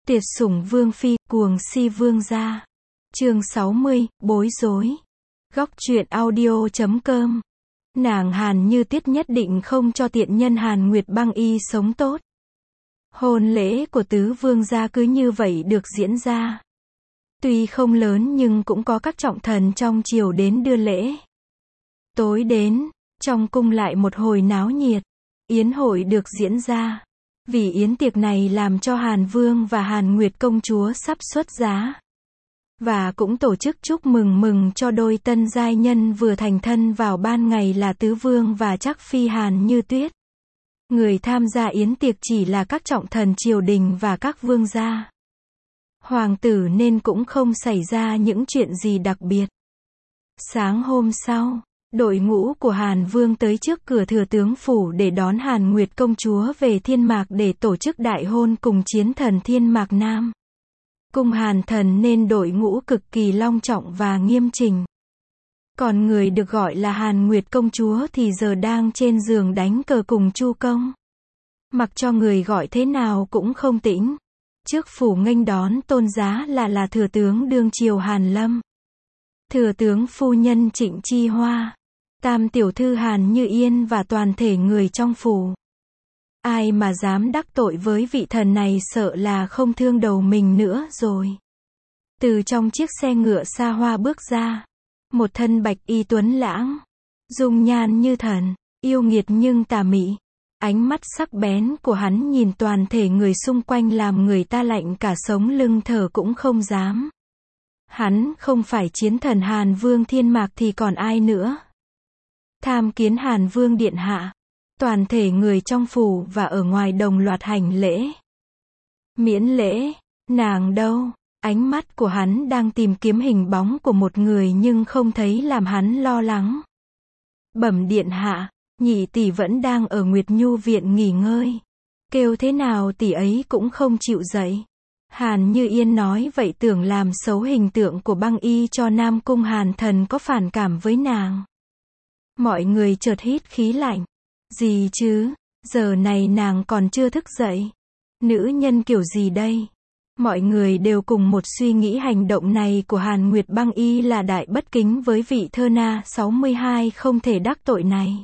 Tuyệt sủng vương phi, cuồng si vương gia. Chương 60, bối rối. Góc truyện audio.com. Nàng Hàn Như Tuyết nhất định không cho tiện nhân Hàn Nguyệt Băng Y sống tốt. Hôn lễ của tứ vương gia cứ như vậy được diễn ra. Tuy không lớn nhưng cũng có các trọng thần trong triều đến đưa lễ. Tối đến, trong cung lại một hồi náo nhiệt. Yến hội được diễn ra. Vì yến tiệc này làm cho Hàn Vương và Hàn Nguyệt công chúa sắp xuất giá. Và cũng tổ chức chúc mừng cho đôi tân giai nhân vừa thành thân vào ban ngày là Tứ Vương và Trắc Phi Hàn Như Tuyết. Người tham gia yến tiệc chỉ là các trọng thần triều đình và các vương gia. Hoàng tử nên cũng không xảy ra những chuyện gì đặc biệt. Sáng hôm sau, đội ngũ của Hàn Vương tới trước cửa thừa tướng phủ để đón Hàn Nguyệt công chúa về Thiên Mạc để tổ chức đại hôn cùng chiến thần Thiên Mạc Nam. Cung Hàn thần nên đội ngũ cực kỳ long trọng và nghiêm chỉnh. Còn người được gọi là Hàn Nguyệt công chúa thì giờ đang trên giường đánh cờ cùng Chu công. Mặc cho người gọi thế nào cũng không tĩnh. Trước phủ nghênh đón tôn giá là thừa tướng đương triều Hàn Lâm, thừa tướng phu nhân Trịnh Chi Hoa, tam tiểu thư Hàn Như Yên và toàn thể người trong phủ. Ai mà dám đắc tội với vị thần này sợ là không thương đầu mình nữa rồi. Từ trong chiếc xe ngựa xa hoa bước ra, một thân bạch y tuấn lãng, dung nhan như thần, yêu nghiệt nhưng tà mị. Ánh mắt sắc bén của hắn nhìn toàn thể người xung quanh làm người ta lạnh cả sống lưng thở cũng không dám. Hắn không phải chiến thần Hàn Vương Thiên Mạc thì còn ai nữa. Tham kiến Hàn Vương điện hạ. Toàn thể người trong phủ và ở ngoài đồng loạt hành lễ. Miễn lễ, nàng đâu? Ánh mắt của hắn đang tìm kiếm hình bóng của một người nhưng không thấy làm hắn lo lắng. Bẩm điện hạ, nhị tỷ vẫn đang ở Nguyệt Nhu viện nghỉ ngơi. Kêu thế nào tỷ ấy cũng không chịu dậy. Hàn Như Yên nói vậy tưởng làm xấu hình tượng của Băng Y cho Nam Cung Hàn thần có phản cảm với nàng. Mọi người chợt hít khí lạnh. Gì chứ, giờ này nàng còn chưa thức dậy. Nữ nhân kiểu gì đây? Mọi người đều cùng một suy nghĩ hành động này của Hàn Nguyệt Băng Y là đại bất kính với vị thơ na 62 không thể đắc tội này.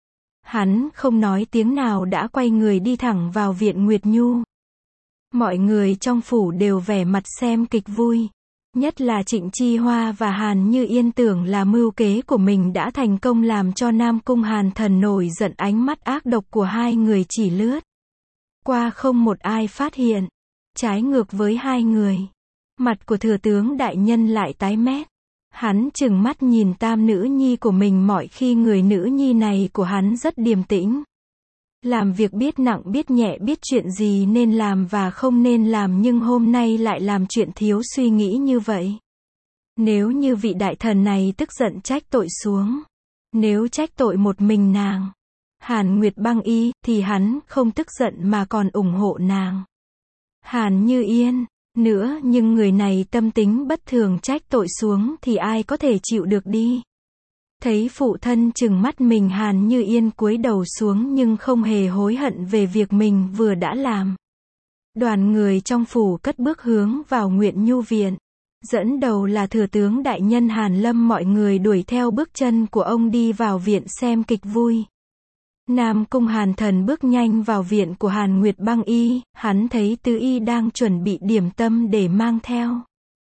Hắn không nói tiếng nào đã quay người đi thẳng vào viện Nguyệt Nhu. Mọi người trong phủ đều vẻ mặt xem kịch vui. Nhất là Trịnh Chi Hoa và Hàn Như Yên tưởng là mưu kế của mình đã thành công làm cho Nam Cung Hàn thần nổi giận, ánh mắt ác độc của hai người chỉ lướt qua không một ai phát hiện. Trái ngược với hai người, mặt của thừa tướng đại nhân lại tái mét. Hắn trừng mắt nhìn tam nữ nhi của mình, mọi khi người nữ nhi này của hắn rất điềm tĩnh. Làm việc biết nặng biết nhẹ, biết chuyện gì nên làm và không nên làm, nhưng hôm nay lại làm chuyện thiếu suy nghĩ như vậy. Nếu như vị đại thần này tức giận trách tội xuống, nếu trách tội một mình nàng, Hàn Nguyệt Băng Y, thì hắn không tức giận mà còn ủng hộ nàng. Hàn Như Yên, nữa nhưng người này tâm tính bất thường trách tội xuống thì ai có thể chịu được đi. Thấy phụ thân trừng mắt mình, Hàn Như Yên cúi đầu xuống nhưng không hề hối hận về việc mình vừa đã làm. Đoàn người trong phủ cất bước hướng vào Nguyệt Nhu viện. Dẫn đầu là thừa tướng đại nhân Hàn Lâm, mọi người đuổi theo bước chân của ông đi vào viện xem kịch vui. Nam Cung Hàn thần bước nhanh vào viện của Hàn Nguyệt Băng Y, hắn thấy tứ y đang chuẩn bị điểm tâm để mang theo.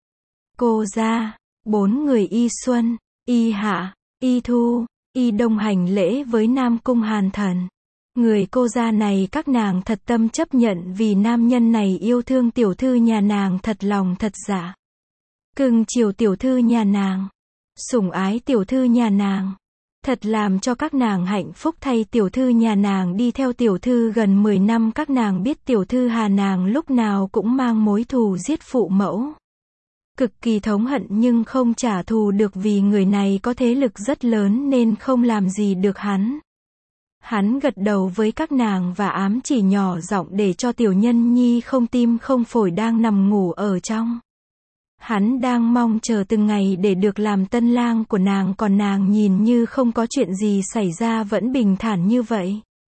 Cô ra, 4 người Y Xuân, Y Hạ, Y Thu, Y Đông hành lễ với Nam Cung Hàn thần. Người cô gia này các nàng thật tâm chấp nhận vì nam nhân này yêu thương tiểu thư nhà nàng thật lòng thật dạ. Cưng chiều tiểu thư nhà nàng, sủng ái tiểu thư nhà nàng. Thật làm cho các nàng hạnh phúc thay tiểu thư nhà nàng đi theo tiểu thư gần 10 năm. Các nàng biết tiểu thư Hà nàng lúc nào cũng mang mối thù giết phụ mẫu. Cực kỳ thống hận nhưng không trả thù được vì người này có thế lực rất lớn nên không làm gì được hắn. Hắn gật đầu với các nàng và ám chỉ nhỏ giọng để cho tiểu nhân nhi không tim không phổi đang nằm ngủ ở trong. Hắn đang mong chờ từng ngày để được làm tân lang của nàng, còn nàng nhìn như không có chuyện gì xảy ra vẫn bình thản như vậy.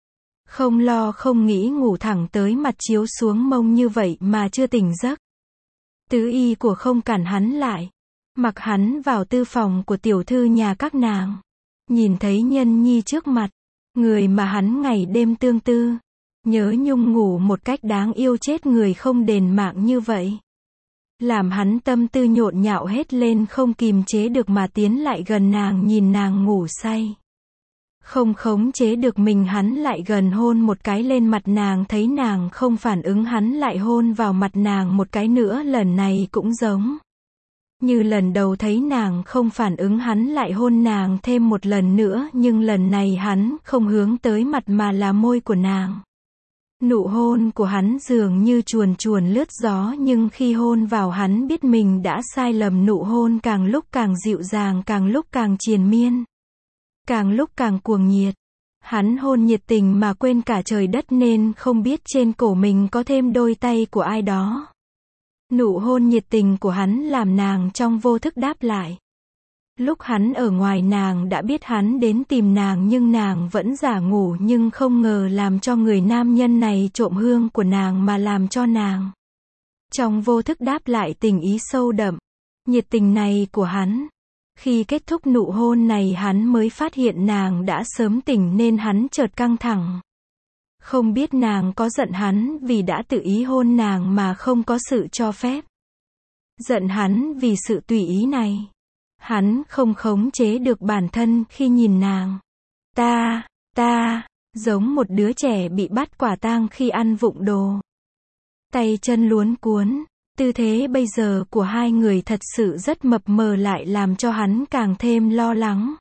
Không lo không nghĩ ngủ thẳng tới mặt chiếu xuống mông như vậy mà chưa tỉnh giấc. Tứ y của không cản hắn lại. Mặc hắn vào tư phòng của tiểu thư nhà các nàng. Nhìn thấy nhân nhi trước mặt. Người mà hắn ngày đêm tương tư. Nhớ nhung ngủ một cách đáng yêu chết người không đền mạng như vậy. Làm hắn tâm tư nhộn nhạo hết lên không kìm chế được mà tiến lại gần nàng nhìn nàng ngủ say. Không khống chế được mình hắn lại gần hôn một cái lên mặt nàng thấy nàng không phản ứng hắn lại hôn vào mặt nàng một cái nữa lần này cũng giống. Như lần đầu thấy nàng không phản ứng hắn lại hôn nàng thêm một lần nữa nhưng lần này hắn không hướng tới mặt mà là môi của nàng. Nụ hôn của hắn dường như chuồn chuồn lướt gió nhưng khi hôn vào hắn biết mình đã sai lầm nụ hôn càng lúc càng dịu dàng càng lúc càng triền miên. Càng lúc càng cuồng nhiệt. Hắn hôn nhiệt tình mà quên cả trời đất nên không biết trên cổ mình có thêm đôi tay của ai đó. Nụ hôn nhiệt tình của hắn làm nàng trong vô thức đáp lại. Lúc hắn ở ngoài nàng đã biết hắn đến tìm nàng nhưng nàng vẫn giả ngủ nhưng không ngờ làm cho người nam nhân này trộm hương của nàng mà làm cho nàng. Trong vô thức đáp lại tình ý sâu đậm, nhiệt tình này của hắn. Khi kết thúc nụ hôn này hắn mới phát hiện nàng đã sớm tỉnh nên hắn chợt căng thẳng. Không biết nàng có giận hắn vì đã tự ý hôn nàng mà không có sự cho phép. Giận hắn vì sự tùy ý này. Hắn không khống chế được bản thân khi nhìn nàng. Ta, giống một đứa trẻ bị bắt quả tang khi ăn vụng đồ. Tay chân luống cuốn. Tư thế bây giờ của hai người thật sự rất mập mờ lại làm cho hắn càng thêm lo lắng.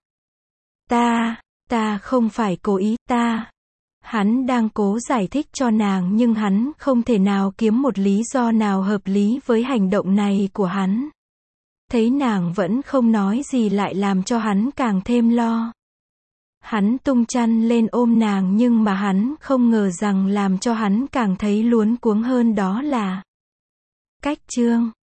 Ta không phải cố ý, Hắn đang cố giải thích cho nàng nhưng hắn không thể nào kiếm một lý do nào hợp lý với hành động này của hắn. Thấy nàng vẫn không nói gì lại làm cho hắn càng thêm lo. Hắn tung chăn lên ôm nàng nhưng mà hắn không ngờ rằng làm cho hắn càng thấy luống cuống hơn đó là cách chương